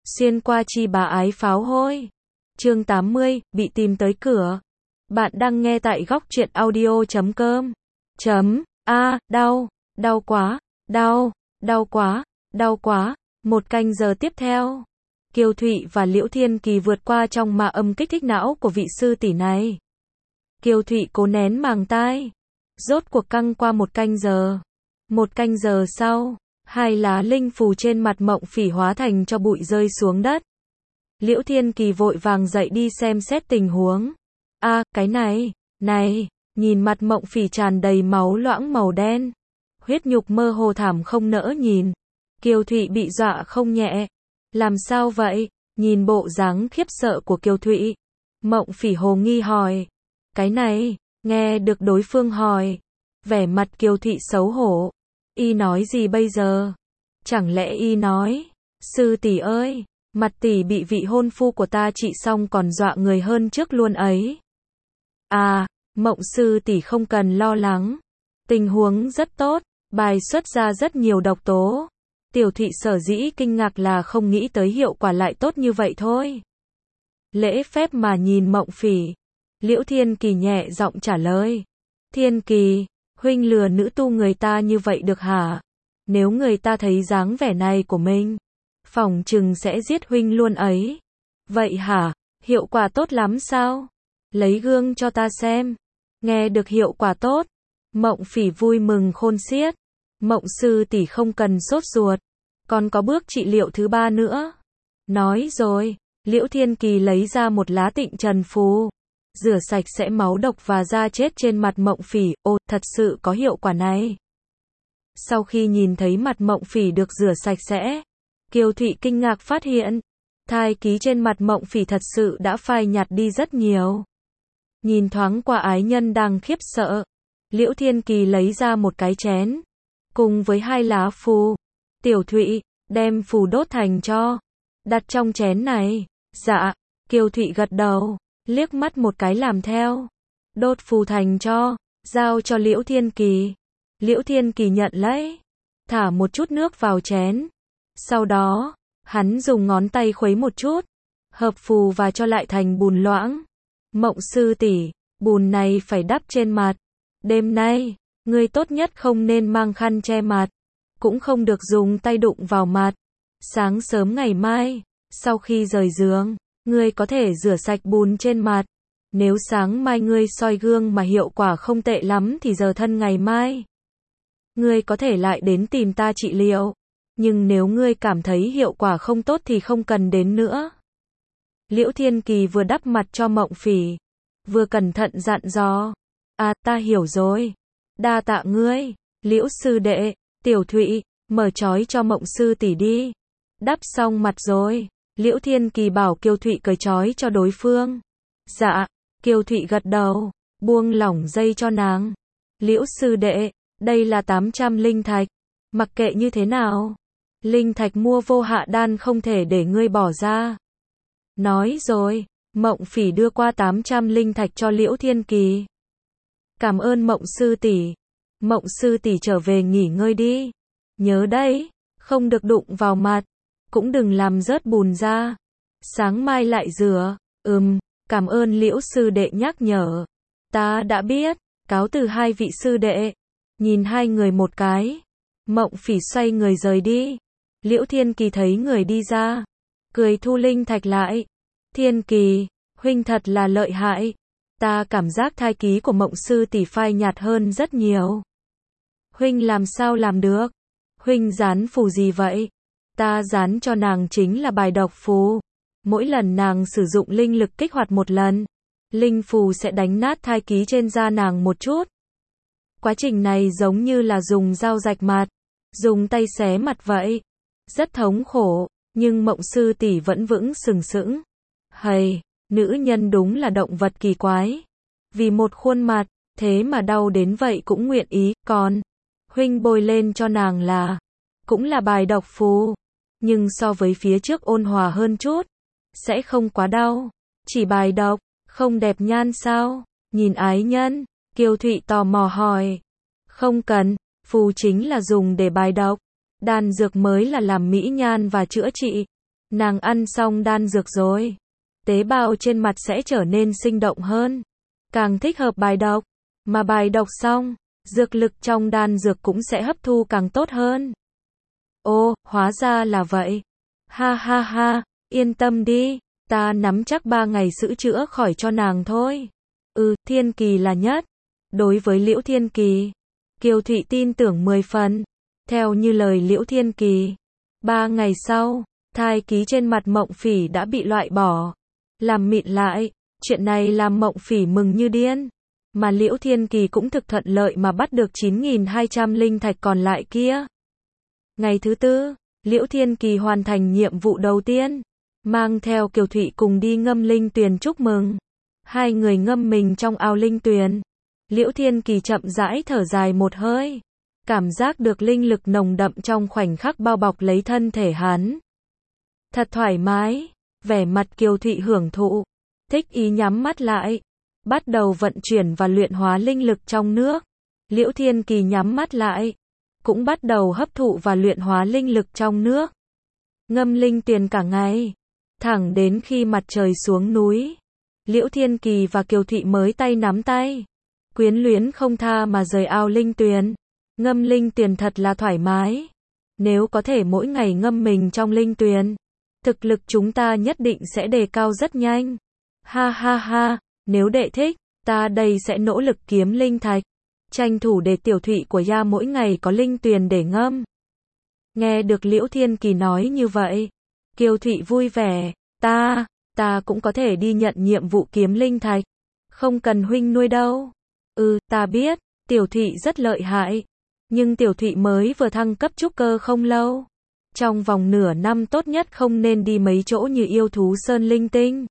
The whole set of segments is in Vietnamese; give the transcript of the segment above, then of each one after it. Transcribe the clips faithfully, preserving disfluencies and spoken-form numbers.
Xuyên qua chi bá ái pháo hôi. Chương tám mươi, bị tìm tới cửa. Bạn đang nghe tại góc truyện audio chấm com. Chấm, a, đau, đau quá, đau, đau quá, đau quá. Một canh giờ tiếp theo, Kiều Thụy và Liễu Thiên Kỳ vượt qua trong ma âm kích thích não của vị sư tỷ này. Kiều Thụy cố nén màng tai. Rốt cuộc căng qua một canh giờ. Một canh giờ sau, hai lá linh phù trên mặt Mộng Phỉ hóa thành cho bụi rơi xuống đất. Liễu Thiên Kỳ vội vàng dậy đi xem xét tình huống. A, à, cái này, này, nhìn mặt Mộng Phỉ tràn đầy máu loãng màu đen. Huyết nhục mơ hồ thảm không nỡ nhìn. Kiều Thụy bị dọa không nhẹ. Làm sao vậy? Nhìn bộ dáng khiếp sợ của Kiều Thụy, Mộng Phỉ hồ nghi hỏi. Cái này, nghe được đối phương hỏi. Vẻ mặt Kiều Thụy xấu hổ. Y nói gì bây giờ? Chẳng lẽ y nói, sư tỷ ơi, mặt tỷ bị vị hôn phu của ta trị xong còn dọa người hơn trước luôn ấy. À, Mộng sư tỷ không cần lo lắng. Tình huống rất tốt, bài xuất ra rất nhiều độc tố. Tiểu Thụy sở dĩ kinh ngạc là không nghĩ tới hiệu quả lại tốt như vậy thôi. Lễ phép mà nhìn Mộng Phỉ, Liễu Thiên Kỳ nhẹ giọng trả lời. Thiên Kỳ, huynh lừa nữ tu người ta như vậy được hả? Nếu người ta thấy dáng vẻ này của mình, phỏng chừng sẽ giết huynh luôn ấy. Vậy hả? Hiệu quả tốt lắm sao? Lấy gương cho ta xem. Nghe được hiệu quả tốt, Mộng Phỉ vui mừng khôn xiết. Mộng sư tỷ không cần sốt ruột, còn có bước trị liệu thứ ba nữa. Nói rồi, Liễu Thiên Kỳ lấy ra một lá tịnh trần phù, rửa sạch sẽ máu độc và da chết trên mặt Mộng Phỉ. Ồ, thật sự có hiệu quả này. Sau khi nhìn thấy mặt Mộng Phỉ được rửa sạch sẽ, Kiều Thụy kinh ngạc phát hiện, thai ký trên mặt Mộng Phỉ thật sự đã phai nhạt đi rất nhiều. Nhìn thoáng qua ái nhân đang khiếp sợ, Liễu Thiên Kỳ lấy ra một cái chén, cùng với hai lá phù. Tiểu Thụy, đem phù đốt thành tro, đặt trong chén này. Dạ, Kiều Thụy gật đầu, liếc mắt một cái làm theo. Đốt phù thành tro, giao cho Liễu Thiên Kỳ. Liễu Thiên Kỳ nhận lấy, thả một chút nước vào chén. Sau đó, hắn dùng ngón tay khuấy một chút, hợp phù và cho lại thành bùn loãng. Mộng sư tỷ, bùn này phải đắp trên mặt. Đêm nay, ngươi tốt nhất không nên mang khăn che mặt, cũng không được dùng tay đụng vào mặt. Sáng sớm ngày mai, sau khi rời giường, ngươi có thể rửa sạch bùn trên mặt. Nếu sáng mai ngươi soi gương mà hiệu quả không tệ lắm thì giờ thân ngày mai, ngươi có thể lại đến tìm ta trị liệu. Nhưng nếu ngươi cảm thấy hiệu quả không tốt thì không cần đến nữa. Liễu Thiên Kỳ vừa đắp mặt cho Mộng Phỉ, vừa cẩn thận dặn dò. À, ta hiểu rồi. Đa tạ ngươi, Liễu sư đệ. Tiểu Thụy, mở trói cho Mộng sư tỷ đi. Đắp xong mặt rồi, Liễu Thiên Kỳ bảo Kiều Thụy cởi trói cho đối phương. Dạ, Kiều Thụy gật đầu, buông lỏng dây cho nàng. Liễu sư đệ, đây là tám trăm linh thạch. Mặc kệ như thế nào, linh thạch mua vô hạ đan không thể để ngươi bỏ ra. Nói rồi, Mộng Phỉ đưa qua tám trăm linh thạch cho Liễu Thiên Kỳ. Cảm ơn Mộng sư tỷ. Mộng sư tỷ trở về nghỉ ngơi đi. Nhớ đấy, không được đụng vào mặt, cũng đừng làm rớt bùn ra. Sáng mai lại rửa. Ừm, cảm ơn Liễu sư đệ nhắc nhở. Ta đã biết. Cáo từ hai vị sư đệ. Nhìn hai người một cái, Mộng Phỉ xoay người rời đi. Liễu Thiên Kỳ thấy người đi ra, cười thu linh thạch lại. Thiên Kỳ, huynh thật là lợi hại. Ta cảm giác thai ký của Mộng sư tỷ phai nhạt hơn rất nhiều. Huynh làm sao làm được? Huynh dán phù gì vậy? Ta dán cho nàng chính là bài độc phù. Mỗi lần nàng sử dụng linh lực kích hoạt một lần, linh phù sẽ đánh nát thai ký trên da nàng một chút. Quá trình này giống như là dùng dao rạch mặt, dùng tay xé mặt vậy. Rất thống khổ, nhưng Mộng sư tỷ vẫn vững sừng sững. Hầy, nữ nhân đúng là động vật kỳ quái. Vì một khuôn mặt, thế mà đau đến vậy cũng nguyện ý. Còn, huynh bôi lên cho nàng là, cũng là bài độc phù. Nhưng so với phía trước ôn hòa hơn chút, sẽ không quá đau. Chỉ bài độc, không đẹp nhan sao? Nhìn ái nhân, Kiều Thụy tò mò hỏi. Không cần, phù chính là dùng để bài độc. Đan dược mới là làm mỹ nhan và chữa trị. Nàng ăn xong đan dược rồi. Tế bào trên mặt sẽ trở nên sinh động hơn. Càng thích hợp bài độc. Mà bài độc xong, dược lực trong đan dược cũng sẽ hấp thu càng tốt hơn. Ô, hóa ra là vậy. Ha ha ha, yên tâm đi, ta nắm chắc ba ngày giữ chữa khỏi cho nàng thôi. Ừ, Thiên Kỳ là nhất. Đối với Liễu Thiên Kỳ, Kiều Thụy tin tưởng mười phần. Theo như lời Liễu Thiên Kỳ, ba ngày sau, thai ký trên mặt Mộng Phỉ đã bị loại bỏ, làm mịn lại. Chuyện này làm Mộng Phỉ mừng như điên. Mà Liễu Thiên Kỳ cũng thực thuận lợi mà bắt được chín nghìn hai trăm linh thạch còn lại kia. Ngày thứ tư, Liễu Thiên Kỳ hoàn thành nhiệm vụ đầu tiên, mang theo Kiều Thụy cùng đi ngâm linh tuyền chúc mừng. Hai người ngâm mình trong ao linh tuyền. Liễu Thiên Kỳ chậm rãi thở dài một hơi, cảm giác được linh lực nồng đậm trong khoảnh khắc bao bọc lấy thân thể hắn. Thật thoải mái, vẻ mặt Kiều Thụy hưởng thụ, thích ý nhắm mắt lại, bắt đầu vận chuyển và luyện hóa linh lực trong nước. Liễu Thiên Kỳ nhắm mắt lại, cũng bắt đầu hấp thụ và luyện hóa linh lực trong nước. Ngâm linh tuyền cả ngày, thẳng đến khi mặt trời xuống núi, Liễu Thiên Kỳ và Kiều Thụy mới tay nắm tay, quyến luyến không tha mà rời ao linh tuyền. Ngâm linh tuyền thật là thoải mái. Nếu có thể mỗi ngày ngâm mình trong linh tuyền, thực lực chúng ta nhất định sẽ đề cao rất nhanh. Ha ha ha, nếu đệ thích, ta đây sẽ nỗ lực kiếm linh thạch, tranh thủ để Tiểu Thụy của gia mỗi ngày có linh tuyền để ngâm. Nghe được Liễu Thiên Kỳ nói như vậy, Kiều Thụy vui vẻ, ta, ta cũng có thể đi nhận nhiệm vụ kiếm linh thạch, không cần huynh nuôi đâu. Ừ, ta biết, Tiểu Thụy rất lợi hại, nhưng Tiểu Thụy mới vừa thăng cấp trúc cơ không lâu. Trong vòng nửa năm tốt nhất không nên đi mấy chỗ như yêu thú sơn linh tinh.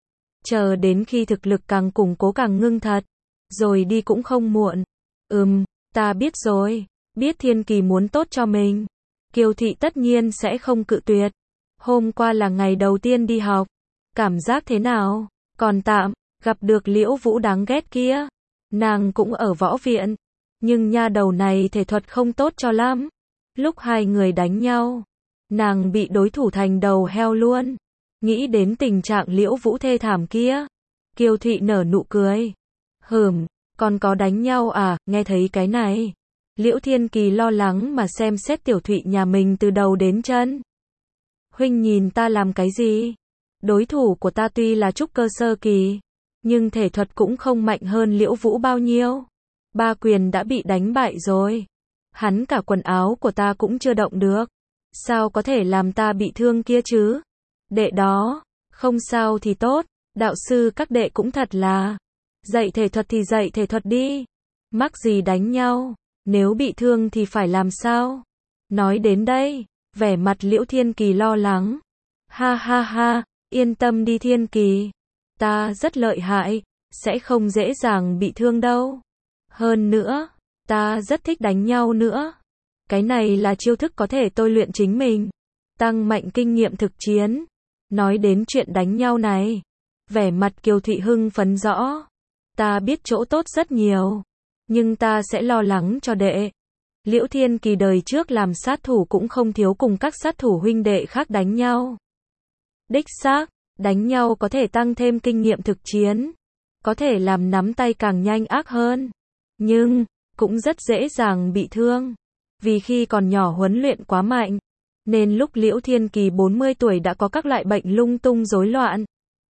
Chờ đến khi thực lực càng củng cố càng ngưng thật, rồi đi cũng không muộn. Ừm, ta biết rồi, biết Thiên Kỳ muốn tốt cho mình. Kiều Thụy tất nhiên sẽ không cự tuyệt. Hôm qua là ngày đầu tiên đi học. Cảm giác thế nào? Còn tạm, gặp được Liễu Vũ đáng ghét kia. Nàng cũng ở võ viện, nhưng nha đầu này thể thuật không tốt cho lắm. Lúc hai người đánh nhau, nàng bị đối thủ thành đầu heo luôn. Nghĩ đến tình trạng Liễu Vũ thê thảm kia, Kiều Thụy nở nụ cười. Hừm, còn có đánh nhau à, nghe thấy cái này. Liễu Thiên Kỳ lo lắng mà xem xét Tiểu Thụy nhà mình từ đầu đến chân. Huynh nhìn ta làm cái gì? Đối thủ của ta tuy là trúc cơ sơ kỳ, nhưng thể thuật cũng không mạnh hơn Liễu Vũ bao nhiêu. Ba quyền đã bị đánh bại rồi. Hắn cả quần áo của ta cũng chưa động được. Sao có thể làm ta bị thương kia chứ? Đệ đó, không sao thì tốt, đạo sư các đệ cũng thật là. Dạy thể thuật thì dạy thể thuật đi. Mắc gì đánh nhau, nếu bị thương thì phải làm sao? Nói đến đây, vẻ mặt Liễu Thiên Kỳ lo lắng. Ha ha ha, yên tâm đi Thiên Kỳ. Ta rất lợi hại, sẽ không dễ dàng bị thương đâu. Hơn nữa, ta rất thích đánh nhau nữa. Cái này là chiêu thức có thể tôi luyện chính mình, tăng mạnh kinh nghiệm thực chiến. Nói đến chuyện đánh nhau này, vẻ mặt Kiều Thụy hưng phấn rõ. Ta biết chỗ tốt rất nhiều, nhưng ta sẽ lo lắng cho đệ. Liễu Thiên Kỳ đời trước làm sát thủ cũng không thiếu cùng các sát thủ huynh đệ khác đánh nhau. Đích xác, đánh nhau có thể tăng thêm kinh nghiệm thực chiến, có thể làm nắm tay càng nhanh ác hơn, nhưng cũng rất dễ dàng bị thương. Vì khi còn nhỏ huấn luyện quá mạnh, nên lúc Liễu Thiên Kỳ bốn mươi tuổi đã có các loại bệnh lung tung rối loạn.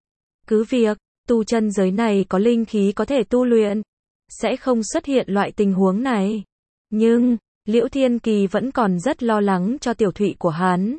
Cứ việc, tu chân giới này có linh khí có thể tu luyện, sẽ không xuất hiện loại tình huống này. Nhưng, Liễu Thiên Kỳ vẫn còn rất lo lắng cho Tiểu Thụy của hắn.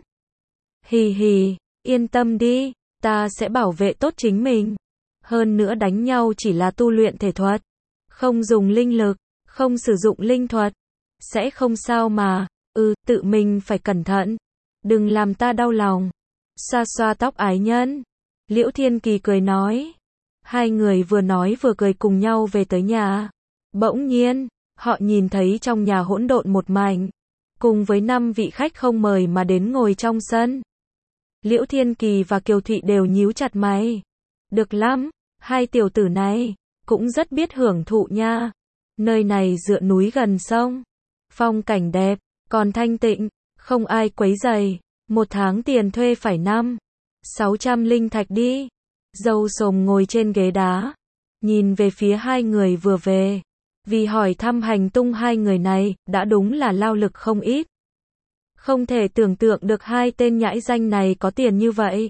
Hì hì, yên tâm đi, ta sẽ bảo vệ tốt chính mình. Hơn nữa đánh nhau chỉ là tu luyện thể thuật, không dùng linh lực, không sử dụng linh thuật. Sẽ không sao mà, ừ, tự mình phải cẩn thận. Đừng làm ta đau lòng. Xoa xoa tóc ái nhân. Liễu Thiên Kỳ cười nói. Hai người vừa nói vừa cười cùng nhau về tới nhà. Bỗng nhiên, họ nhìn thấy trong nhà hỗn độn một mảnh, cùng với năm vị khách không mời mà đến ngồi trong sân. Liễu Thiên Kỳ và Kiều Thụy đều nhíu chặt mày. Được lắm, hai tiểu tử này cũng rất biết hưởng thụ nha. Nơi này dựa núi gần sông, phong cảnh đẹp, còn thanh tịnh, không ai quấy rầy. Một tháng tiền thuê phải năm sáu trăm linh thạch đi. Dâu Sồm ngồi trên ghế đá, nhìn về phía hai người vừa về. Vì hỏi thăm hành tung hai người này, đã đúng là lao lực không ít. Không thể tưởng tượng được hai tên nhãi danh này có tiền như vậy.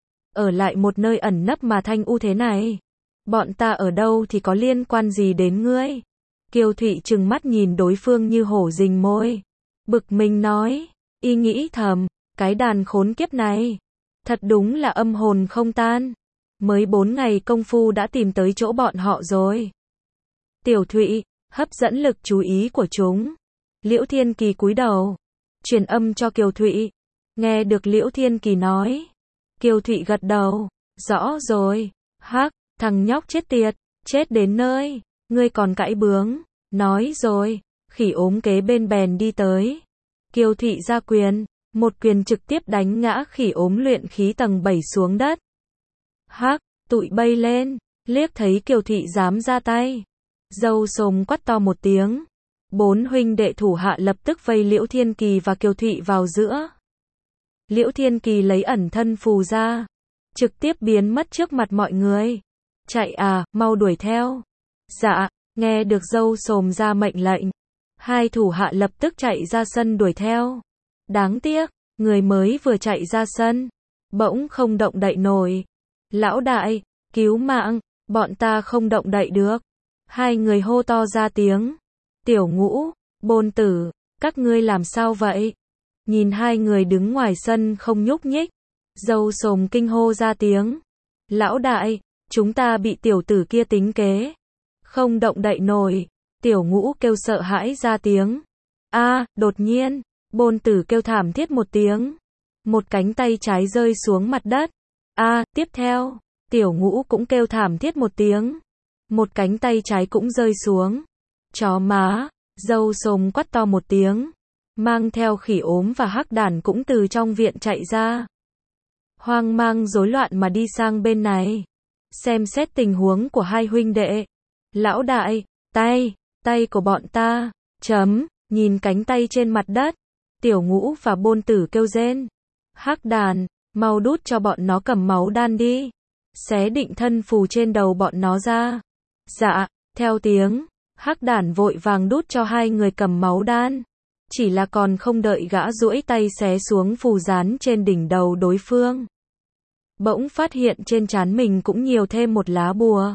Ở lại một nơi ẩn nấp mà thanh u thế này. Bọn ta ở đâu thì có liên quan gì đến ngươi? Kiều Thụy trừng mắt nhìn đối phương như hổ rình mồi. Bực mình nói, y nghĩ thầm, cái đàn khốn kiếp này. Thật đúng là âm hồn không tan. Mới bốn ngày công phu đã tìm tới chỗ bọn họ rồi. Tiểu Thụy, hấp dẫn lực chú ý của chúng. Liễu Thiên Kỳ cúi đầu, truyền âm cho Kiều Thụy. Nghe được Liễu Thiên Kỳ nói. Kiều Thụy gật đầu, rõ rồi. Hắc, thằng nhóc chết tiệt, chết đến nơi, ngươi còn cãi bướng. Nói rồi, khỉ ốm kế bên bèn đi tới. Kiều Thụy ra quyền, một quyền trực tiếp đánh ngã khỉ ốm luyện khí tầng bảy xuống đất. Hắc, tụi bay lên, liếc thấy Kiều Thụy dám ra tay. Dâu Sồm quát to một tiếng. Bốn huynh đệ thủ hạ lập tức vây Liễu Thiên Kỳ và Kiều Thụy vào giữa. Liễu Thiên Kỳ lấy ẩn thân phù ra, trực tiếp biến mất trước mặt mọi người. Chạy à, mau đuổi theo. Dạ, nghe được Dâu Sồm ra mệnh lệnh. Hai thủ hạ lập tức chạy ra sân đuổi theo. Đáng tiếc, người mới vừa chạy ra sân, bỗng không động đậy nổi. Lão đại, cứu mạng, bọn ta không động đậy được. Hai người hô to ra tiếng. Tiểu Ngũ, Bôn Tử, các ngươi làm sao vậy? Nhìn hai người đứng ngoài sân không nhúc nhích. Dâu Sồm kinh hô ra tiếng. Lão đại, chúng ta bị tiểu tử kia tính kế. Không động đậy nổi. Tiểu Ngũ kêu sợ hãi ra tiếng. A, à, đột nhiên, Bôn Tử kêu thảm thiết một tiếng. Một cánh tay trái rơi xuống mặt đất. A, à, tiếp theo, Tiểu Ngũ cũng kêu thảm thiết một tiếng. Một cánh tay trái cũng rơi xuống. Chó má, Dâu Sồm quát to một tiếng. Mang theo khỉ ốm và hắc đản cũng từ trong viện chạy ra. Hoang mang rối loạn mà đi sang bên này. Xem xét tình huống của hai huynh đệ. Lão đại, tay, tay của bọn ta, chấm, nhìn cánh tay trên mặt đất. Tiểu Ngũ và Bôn Tử kêu rên. Hắc đàn, mau đút cho bọn nó cầm máu đan đi. Xé định thân phù trên đầu bọn nó ra. Dạ, theo tiếng, hắc đàn vội vàng đút cho hai người cầm máu đan. Chỉ là còn không đợi gã duỗi tay xé xuống phù dán trên đỉnh đầu đối phương. Bỗng phát hiện trên trán mình cũng nhiều thêm một lá bùa.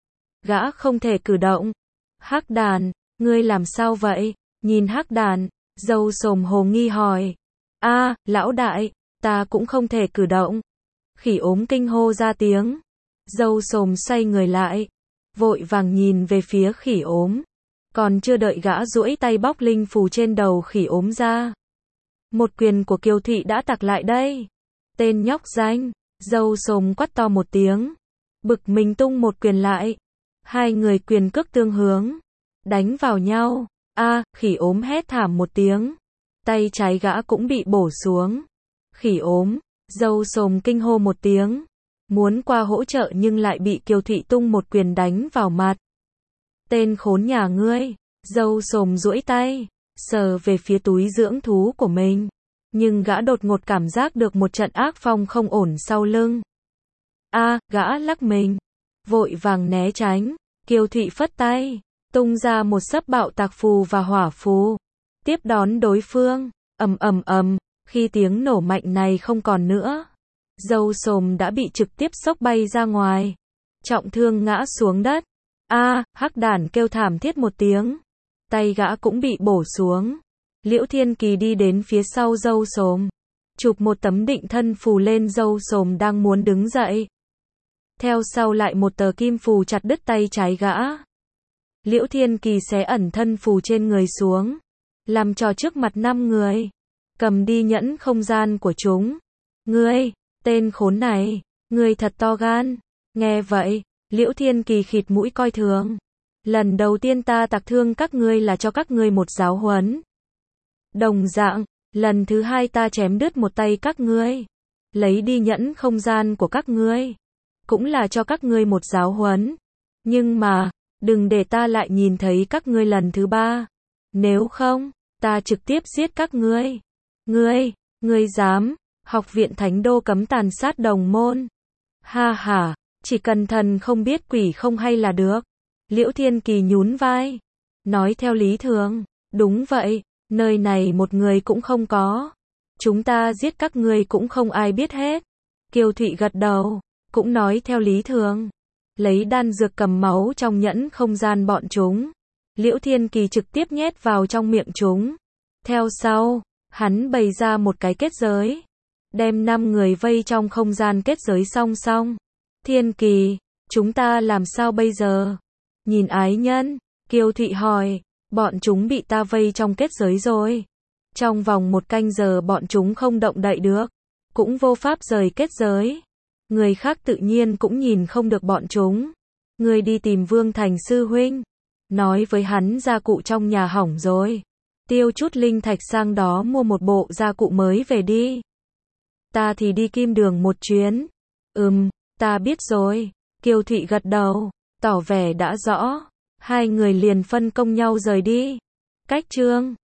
Gã không thể cử động. Hắc đàn, ngươi làm sao vậy? Nhìn hắc đàn, Dâu Sồm hồ nghi hỏi. A, à, lão đại, ta cũng không thể cử động. Khỉ ốm kinh hô ra tiếng. Dâu Sồm xoay người lại, vội vàng nhìn về phía khỉ ốm. Còn chưa đợi gã duỗi tay bóc linh phù trên đầu khỉ ốm ra. Một quyền của Kiều Thụy đã tặc lại đây. Tên nhóc danh, Dâu Sồm quát to một tiếng. Bực mình tung một quyền lại. Hai người quyền cước tương hướng. Đánh vào nhau. A, à, khỉ ốm hét thảm một tiếng. Tay trái gã cũng bị bổ xuống. Khỉ ốm, Dâu Sồm kinh hô một tiếng. Muốn qua hỗ trợ nhưng lại bị Kiều Thụy tung một quyền đánh vào mặt. Tên khốn nhà ngươi. Dâu Sồm duỗi tay, sờ về phía túi dưỡng thú của mình. Nhưng gã đột ngột cảm giác được một trận ác phong không ổn sau lưng. A, à, gã lắc mình, vội vàng né tránh. Kiều Thụy phất tay, tung ra một sấp bạo tạc phù và hỏa phù. Tiếp đón đối phương, ầm ầm ầm, khi tiếng nổ mạnh này không còn nữa. Dâu Sồm đã bị trực tiếp xốc bay ra ngoài. Trọng thương ngã xuống đất. A, à, hắc đản kêu thảm thiết một tiếng. Tay gã cũng bị bổ xuống. Liễu Thiên Kỳ đi đến phía sau Dâu Sồm, chụp một tấm định thân phù lên Dâu Sồm đang muốn đứng dậy. Theo sau lại một tờ kim phù chặt đứt tay trái gã. Liễu Thiên Kỳ xé ẩn thân phù trên người xuống, làm trò trước mặt năm người. Cầm đi nhẫn không gian của chúng. Ngươi, tên khốn này, ngươi thật to gan. Nghe vậy, Liễu Thiên Kỳ khịt mũi coi thường. Lần đầu tiên ta tặc thương các ngươi là cho các ngươi một giáo huấn. Đồng dạng, lần thứ hai ta chém đứt một tay các ngươi, lấy đi nhẫn không gian của các ngươi, cũng là cho các ngươi một giáo huấn. Nhưng mà, đừng để ta lại nhìn thấy các ngươi lần thứ ba. Nếu không, ta trực tiếp giết các ngươi. Ngươi, ngươi dám, Học viện Thánh Đô cấm tàn sát đồng môn. Ha ha, chỉ cần thần không biết quỷ không hay là được. Liễu Thiên Kỳ nhún vai. Nói theo lý thường, đúng vậy, nơi này một người cũng không có. Chúng ta giết các ngươi cũng không ai biết hết. Kiều Thụy gật đầu, cũng nói theo lý thường. Lấy đan dược cầm máu trong nhẫn không gian bọn chúng. Liễu Thiên Kỳ trực tiếp nhét vào trong miệng chúng. Theo sau, hắn bày ra một cái kết giới. Đem năm người vây trong không gian kết giới song song. Thiên Kỳ, chúng ta làm sao bây giờ? Nhìn ái nhân, Kiều Thụy hỏi, bọn chúng bị ta vây trong kết giới rồi. Trong vòng một canh giờ bọn chúng không động đậy được. Cũng vô pháp rời kết giới. Người khác tự nhiên cũng nhìn không được bọn chúng. Người đi tìm Vương Thành sư huynh. Nói với hắn gia cụ trong nhà hỏng rồi. Tiêu chút linh thạch sang đó mua một bộ gia cụ mới về đi. Ta thì đi Kim Đường một chuyến. Ừm, ta biết rồi. Kiều Thụy gật đầu, tỏ vẻ đã rõ. Hai người liền phân công nhau rời đi. Cách chương